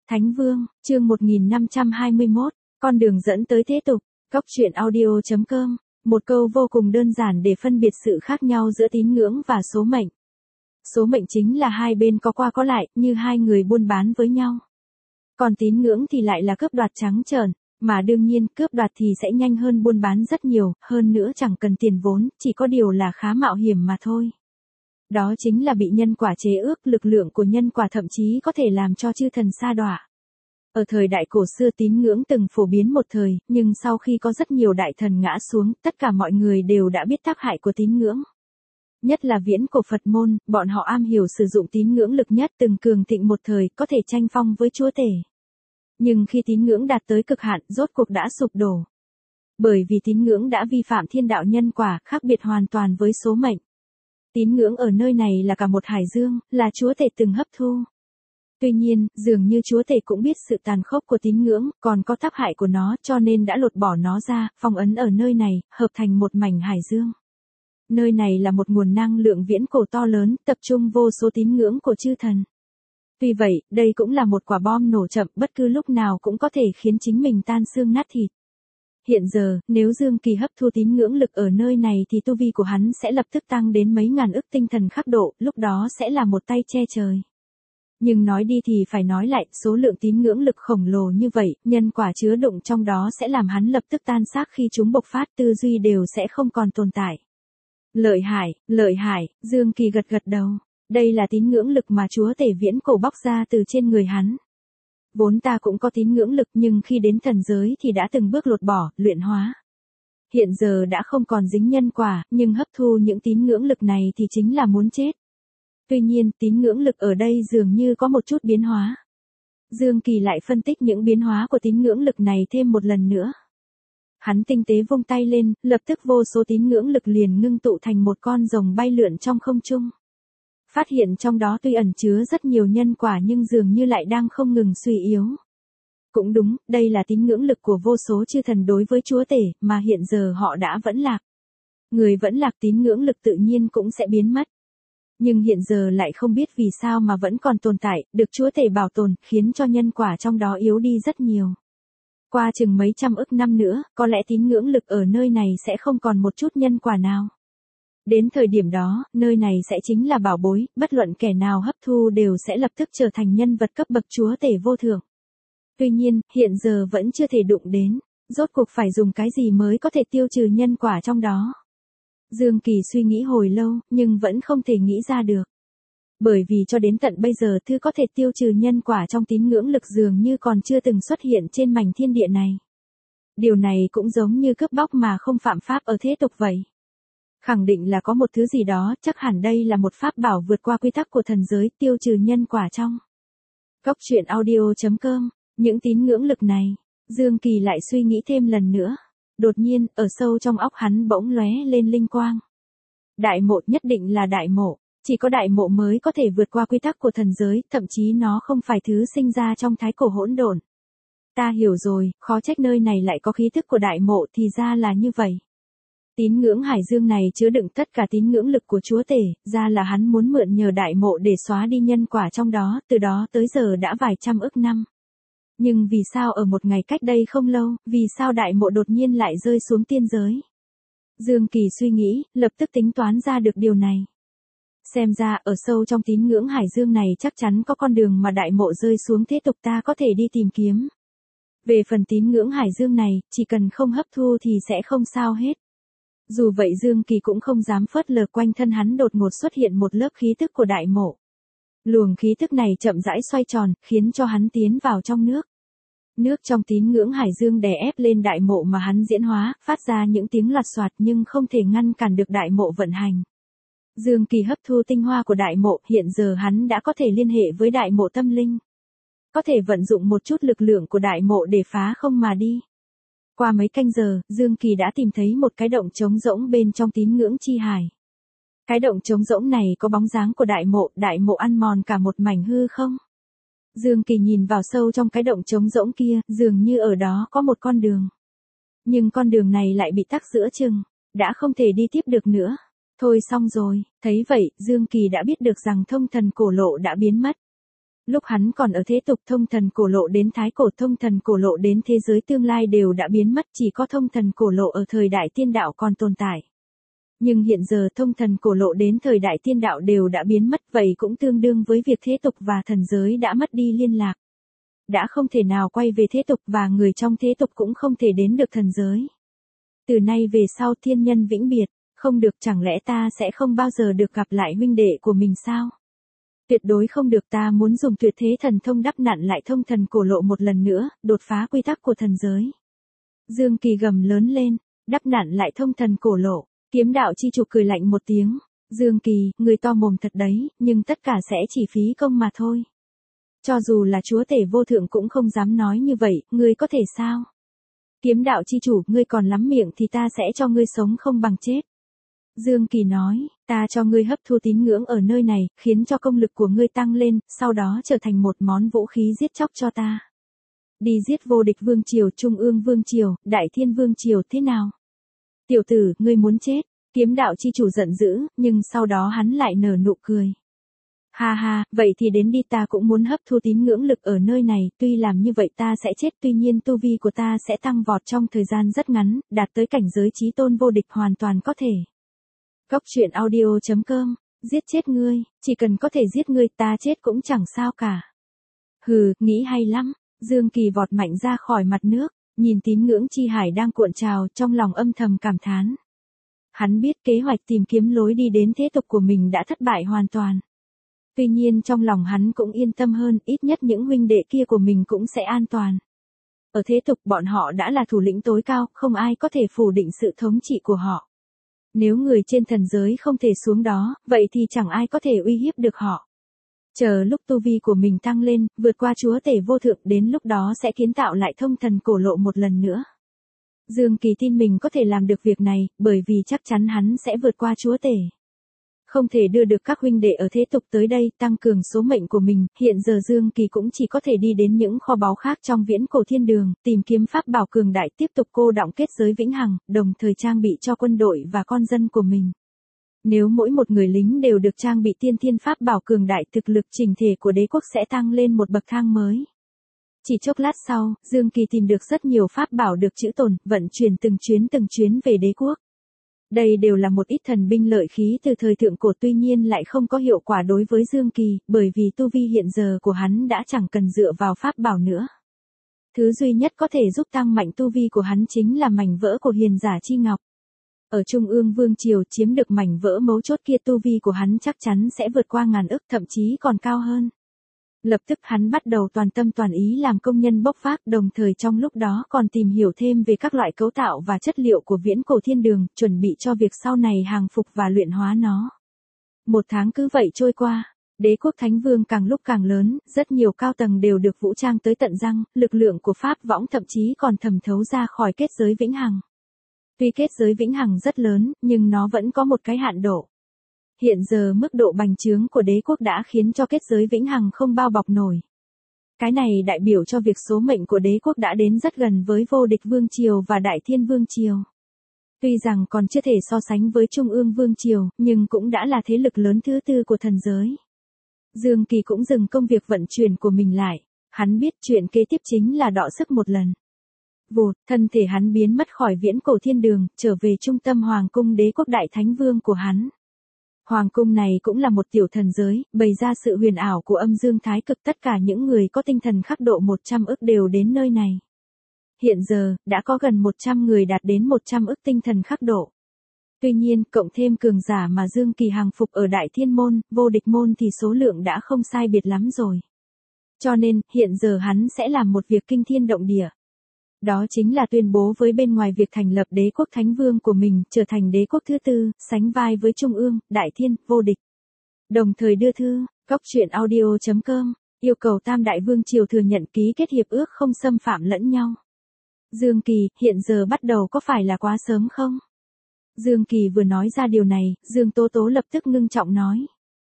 Thánh Vương, chương 1521, con đường dẫn tới thế tục, Cóc truyện audio.com, một câu vô cùng đơn giản để phân biệt sự khác nhau giữa tín ngưỡng và số mệnh. Số mệnh chính là hai bên có qua có lại, như hai người buôn bán với nhau. Còn tín ngưỡng thì lại là cướp đoạt trắng trợn, mà đương nhiên cướp đoạt thì sẽ nhanh hơn buôn bán rất nhiều, hơn nữa chẳng cần tiền vốn, chỉ có điều là khá mạo hiểm mà thôi. Đó chính là bị nhân quả chế ước, lực lượng của nhân quả thậm chí có thể làm cho chư thần sa đọa. Ở thời đại cổ xưa tín ngưỡng từng phổ biến một thời, nhưng sau khi có rất nhiều đại thần ngã xuống, tất cả mọi người đều đã biết tác hại của tín ngưỡng. Nhất là viễn cổ Phật môn, bọn họ am hiểu sử dụng tín ngưỡng lực nhất từng cường thịnh một thời, có thể tranh phong với Chúa Tể. Nhưng khi tín ngưỡng đạt tới cực hạn, rốt cuộc đã sụp đổ. Bởi vì tín ngưỡng đã vi phạm thiên đạo nhân quả, khác biệt hoàn toàn với số mệnh. Tín ngưỡng ở nơi này là cả một hải dương, là Chúa Tể từng hấp thu. Tuy nhiên, dường như Chúa Tể cũng biết sự tàn khốc của tín ngưỡng, còn có tác hại của nó, cho nên đã lột bỏ nó ra, phong ấn ở nơi này, hợp thành một mảnh hải dương. Nơi này là một nguồn năng lượng viễn cổ to lớn, tập trung vô số tín ngưỡng của chư thần. Tuy vậy, đây cũng là một quả bom nổ chậm, bất cứ lúc nào cũng có thể khiến chính mình tan xương nát thịt. Hiện giờ, nếu Dương Kỳ hấp thu tín ngưỡng lực ở nơi này thì tu vi của hắn sẽ lập tức tăng đến mấy ngàn ức tinh thần khắc độ, lúc đó sẽ là một tay che trời. Nhưng nói đi thì phải nói lại, số lượng tín ngưỡng lực khổng lồ như vậy, nhân quả chứa đựng trong đó sẽ làm hắn lập tức tan xác khi chúng bộc phát, tư duy đều sẽ không còn tồn tại. Lợi hại, Dương Kỳ gật gật đầu. Đây là tín ngưỡng lực mà Chúa Tể viễn cổ bóc ra từ trên người hắn. Vốn ta cũng có tín ngưỡng lực nhưng khi đến thần giới thì đã từng bước lột bỏ, luyện hóa. Hiện giờ đã không còn dính nhân quả, nhưng hấp thu những tín ngưỡng lực này thì chính là muốn chết. Tuy nhiên, tín ngưỡng lực ở đây dường như có một chút biến hóa. Dương Kỳ lại phân tích những biến hóa của tín ngưỡng lực này thêm một lần nữa. Hắn tinh tế vung tay lên, lập tức vô số tín ngưỡng lực liền ngưng tụ thành một con rồng bay lượn trong không trung. Phát hiện trong đó tuy ẩn chứa rất nhiều nhân quả nhưng dường như lại đang không ngừng suy yếu. Cũng đúng, đây là tín ngưỡng lực của vô số chư thần đối với Chúa Tể, mà hiện giờ họ đã vẫn lạc. Người vẫn lạc tín ngưỡng lực tự nhiên cũng sẽ biến mất. Nhưng hiện giờ lại không biết vì sao mà vẫn còn tồn tại, được Chúa Tể bảo tồn, khiến cho nhân quả trong đó yếu đi rất nhiều. Qua chừng mấy trăm ức năm nữa, có lẽ tín ngưỡng lực ở nơi này sẽ không còn một chút nhân quả nào. Đến thời điểm đó, nơi này sẽ chính là bảo bối, bất luận kẻ nào hấp thu đều sẽ lập tức trở thành nhân vật cấp bậc Chúa Tể vô thượng. Tuy nhiên, hiện giờ vẫn chưa thể đụng đến, rốt cuộc phải dùng cái gì mới có thể tiêu trừ nhân quả trong đó. Dương Kỳ suy nghĩ hồi lâu, nhưng vẫn không thể nghĩ ra được. Bởi vì cho đến tận bây giờ thứ có thể tiêu trừ nhân quả trong tín ngưỡng lực dường như còn chưa từng xuất hiện trên mảnh thiên địa này. Điều này cũng giống như cướp bóc mà không phạm pháp ở thế tục vậy. Khẳng định là có một thứ gì đó, chắc hẳn đây là một pháp bảo vượt qua quy tắc của thần giới, tiêu trừ nhân quả trong. Cóc truyện audio.com, những tín ngưỡng lực này, Dương Kỳ lại suy nghĩ thêm lần nữa. Đột nhiên, ở sâu trong óc hắn bỗng lóe lên linh quang. Đại mộ, nhất định là đại mộ, chỉ có đại mộ mới có thể vượt qua quy tắc của thần giới, thậm chí nó không phải thứ sinh ra trong thái cổ hỗn độn. Ta hiểu rồi, khó trách nơi này lại có khí thức của đại mộ, thì ra là như vậy. Tín ngưỡng hải dương này chứa đựng tất cả tín ngưỡng lực của Chúa Tể, ra là hắn muốn mượn nhờ đại mộ để xóa đi nhân quả trong đó, từ đó tới giờ đã vài trăm ức năm. Nhưng vì sao ở một ngày cách đây không lâu, vì sao đại mộ đột nhiên lại rơi xuống tiên giới? Dương Kỳ suy nghĩ, lập tức tính toán ra được điều này. Xem ra, ở sâu trong tín ngưỡng hải dương này chắc chắn có con đường mà đại mộ rơi xuống thế tục ta có thể đi tìm kiếm. Về phần tín ngưỡng hải dương này, chỉ cần không hấp thu thì sẽ không sao hết. Dù vậy Dương Kỳ cũng không dám phớt lờ, quanh thân hắn đột ngột xuất hiện một lớp khí tức của đại mộ. Luồng khí tức này chậm rãi xoay tròn, khiến cho hắn tiến vào trong nước. Nước trong tín ngưỡng hải dương đè ép lên đại mộ mà hắn diễn hóa, phát ra những tiếng loạt soạt nhưng không thể ngăn cản được đại mộ vận hành. Dương Kỳ hấp thu tinh hoa của đại mộ, hiện giờ hắn đã có thể liên hệ với đại mộ tâm linh. Có thể vận dụng một chút lực lượng của đại mộ để phá không mà đi. Qua mấy canh giờ, Dương Kỳ đã tìm thấy một cái động trống rỗng bên trong tín ngưỡng chi hải. Cái động trống rỗng này có bóng dáng của đại mộ ăn mòn cả một mảnh hư không. Dương Kỳ nhìn vào sâu trong cái động trống rỗng kia, dường như ở đó có một con đường. Nhưng con đường này lại bị tắc giữa chừng, đã không thể đi tiếp được nữa. Thôi xong rồi, thấy vậy, Dương Kỳ đã biết được rằng thông thần cổ lộ đã biến mất. Lúc hắn còn ở thế tục, thông thần cổ lộ đến thái cổ, thông thần cổ lộ đến thế giới tương lai đều đã biến mất, chỉ có thông thần cổ lộ ở thời đại tiên đạo còn tồn tại. Nhưng hiện giờ thông thần cổ lộ đến thời đại tiên đạo đều đã biến mất, vậy cũng tương đương với việc thế tục và thần giới đã mất đi liên lạc. Đã không thể nào quay về thế tục và người trong thế tục cũng không thể đến được thần giới. Từ nay về sau thiên nhân vĩnh biệt, không được, chẳng lẽ ta sẽ không bao giờ được gặp lại huynh đệ của mình sao? Tuyệt đối không được, ta muốn dùng tuyệt thế thần thông đắp nặn lại thông thần cổ lộ một lần nữa, đột phá quy tắc của thần giới. Dương Kỳ gầm lớn lên, đắp nặn lại thông thần cổ lộ, kiếm đạo chi chủ cười lạnh một tiếng. Dương Kỳ, người to mồm thật đấy, nhưng tất cả sẽ chỉ phí công mà thôi. Cho dù là chúa tể vô thượng cũng không dám nói như vậy, ngươi có thể sao? Kiếm đạo chi chủ, ngươi còn lắm miệng thì ta sẽ cho ngươi sống không bằng chết. Dương Kỳ nói, ta cho ngươi hấp thu tín ngưỡng ở nơi này, khiến cho công lực của ngươi tăng lên, sau đó trở thành một món vũ khí giết chóc cho ta. Đi giết vô địch vương triều, trung ương vương triều, đại thiên vương triều, thế nào? Tiểu tử, ngươi muốn chết. Kiếm đạo chi chủ giận dữ, nhưng sau đó hắn lại nở nụ cười. Ha ha, vậy thì đến đi, ta cũng muốn hấp thu tín ngưỡng lực ở nơi này, tuy làm như vậy ta sẽ chết, tuy nhiên tu vi của ta sẽ tăng vọt trong thời gian rất ngắn, đạt tới cảnh giới chí tôn vô địch hoàn toàn có thể. Góc truyện audio.com, giết chết ngươi, chỉ cần có thể giết ngươi ta chết cũng chẳng sao cả. Hừ, nghĩ hay lắm. Dương Kỳ vọt mạnh ra khỏi mặt nước, nhìn tín ngưỡng chi hải đang cuộn trào, trong lòng âm thầm cảm thán. Hắn biết kế hoạch tìm kiếm lối đi đến thế tục của mình đã thất bại hoàn toàn. Tuy nhiên trong lòng hắn cũng yên tâm hơn, ít nhất những huynh đệ kia của mình cũng sẽ an toàn. Ở thế tục bọn họ đã là thủ lĩnh tối cao, không ai có thể phủ định sự thống trị của họ. Nếu người trên thần giới không thể xuống đó, vậy thì chẳng ai có thể uy hiếp được họ. Chờ lúc tu vi của mình tăng lên, vượt qua chúa tể vô thượng, đến lúc đó sẽ kiến tạo lại thông thần cổ lộ một lần nữa. Dương Kỳ tin mình có thể làm được việc này, bởi vì chắc chắn hắn sẽ vượt qua chúa tể. Không thể đưa được các huynh đệ ở thế tục tới đây, tăng cường số mệnh của mình, hiện giờ Dương Kỳ cũng chỉ có thể đi đến những kho báu khác trong viễn cổ thiên đường, tìm kiếm pháp bảo cường đại, tiếp tục cô đọng kết giới vĩnh hằng, đồng thời trang bị cho quân đội và con dân của mình. Nếu mỗi một người lính đều được trang bị tiên thiên pháp bảo cường đại, thực lực chỉnh thể của đế quốc sẽ tăng lên một bậc thang mới. Chỉ chốc lát sau, Dương Kỳ tìm được rất nhiều pháp bảo được trữ tồn, vận chuyển từng chuyến về đế quốc. Đây đều là một ít thần binh lợi khí từ thời thượng cổ, tuy nhiên lại không có hiệu quả đối với Dương Kỳ, bởi vì tu vi hiện giờ của hắn đã chẳng cần dựa vào pháp bảo nữa. Thứ duy nhất có thể giúp tăng mạnh tu vi của hắn chính là mảnh vỡ của hiền giả chi ngọc. Ở Trung ương Vương Triều chiếm được mảnh vỡ mấu chốt kia, tu vi của hắn chắc chắn sẽ vượt qua 1000 ức, thậm chí còn cao hơn. Lập tức hắn bắt đầu toàn tâm toàn ý làm công nhân bốc vác, đồng thời trong lúc đó còn tìm hiểu thêm về các loại cấu tạo và chất liệu của viễn cổ thiên đường, chuẩn bị cho việc sau này hàng phục và luyện hóa nó. Một tháng cứ vậy trôi qua, đế quốc Thánh Vương càng lúc càng lớn, rất nhiều cao tầng đều được vũ trang tới tận răng, lực lượng của Pháp võng thậm chí còn thẩm thấu ra khỏi kết giới vĩnh hằng. Tuy kết giới vĩnh hằng rất lớn, nhưng nó vẫn có một cái hạn độ. Hiện giờ mức độ bành trướng của đế quốc đã khiến cho kết giới vĩnh hằng không bao bọc nổi. Cái này đại biểu cho việc số mệnh của đế quốc đã đến rất gần với vô địch vương triều và đại thiên vương triều. Tuy rằng còn chưa thể so sánh với trung ương vương triều, nhưng cũng đã là thế lực lớn thứ tư của thần giới. Dương Kỳ cũng dừng công việc vận chuyển của mình lại. Hắn biết chuyện kế tiếp chính là đọ sức một lần. Vụt, thân thể hắn biến mất khỏi viễn cổ thiên đường, trở về trung tâm hoàng cung đế quốc đại thánh vương của hắn. Hoàng cung này cũng là một tiểu thần giới, bày ra sự huyền ảo của âm dương thái cực, tất cả những người có tinh thần khắc độ 100 ức đều đến nơi này. Hiện giờ, đã có gần 100 người đạt đến 100 ức tinh thần khắc độ. Tuy nhiên, cộng thêm cường giả mà Dương Kỳ hàng phục ở đại thiên môn, vô địch môn thì số lượng đã không sai biệt lắm rồi. Cho nên, hiện giờ hắn sẽ làm một việc kinh thiên động địa. Đó chính là tuyên bố với bên ngoài việc thành lập đế quốc thánh vương của mình, trở thành đế quốc thứ tư, sánh vai với trung ương, đại thiên, vô địch. Đồng thời đưa thư, góc truyện audio.com, yêu cầu tam đại vương triều thừa nhận ký kết hiệp ước không xâm phạm lẫn nhau. Dương Kỳ, hiện giờ bắt đầu có phải là quá sớm không? Dương Kỳ vừa nói ra điều này, Dương Tố Tố lập tức ngưng trọng nói.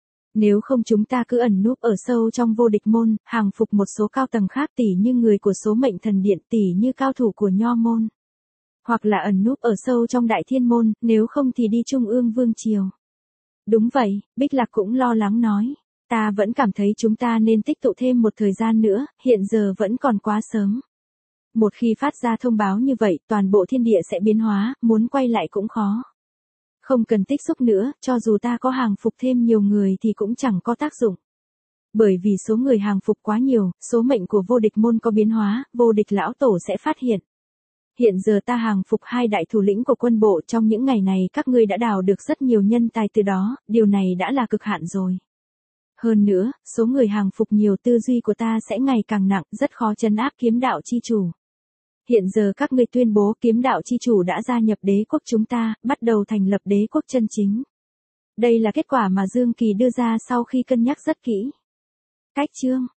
Nếu không chúng ta cứ ẩn núp ở sâu trong vô địch môn, hàng phục một số cao tầng khác, tỉ như người của số mệnh thần điện, tỉ như cao thủ của nho môn. Hoặc là ẩn núp ở sâu trong đại thiên môn, nếu không thì đi trung ương vương triều. Đúng vậy, Bích Lạc cũng lo lắng nói. Ta vẫn cảm thấy chúng ta nên tích tụ thêm một thời gian nữa, hiện giờ vẫn còn quá sớm. Một khi phát ra thông báo như vậy, toàn bộ thiên địa sẽ biến hóa, muốn quay lại cũng khó. Không cần tích xúc nữa, cho dù ta có hàng phục thêm nhiều người thì cũng chẳng có tác dụng. Bởi vì số người hàng phục quá nhiều, số mệnh của vô địch môn có biến hóa, vô địch lão tổ sẽ phát hiện. Hiện giờ ta hàng phục 2 đại thủ lĩnh của quân bộ, trong những ngày này các ngươi đã đào được rất nhiều nhân tài từ đó, điều này đã là cực hạn rồi. Hơn nữa, số người hàng phục nhiều, tư duy của ta sẽ ngày càng nặng, rất khó trấn áp kiếm đạo chi chủ. Hiện giờ các ngươi tuyên bố kiếm đạo chi chủ đã gia nhập đế quốc chúng ta, bắt đầu thành lập đế quốc chân chính. Đây là kết quả mà Dương Kỳ đưa ra sau khi cân nhắc rất kỹ. Cách chương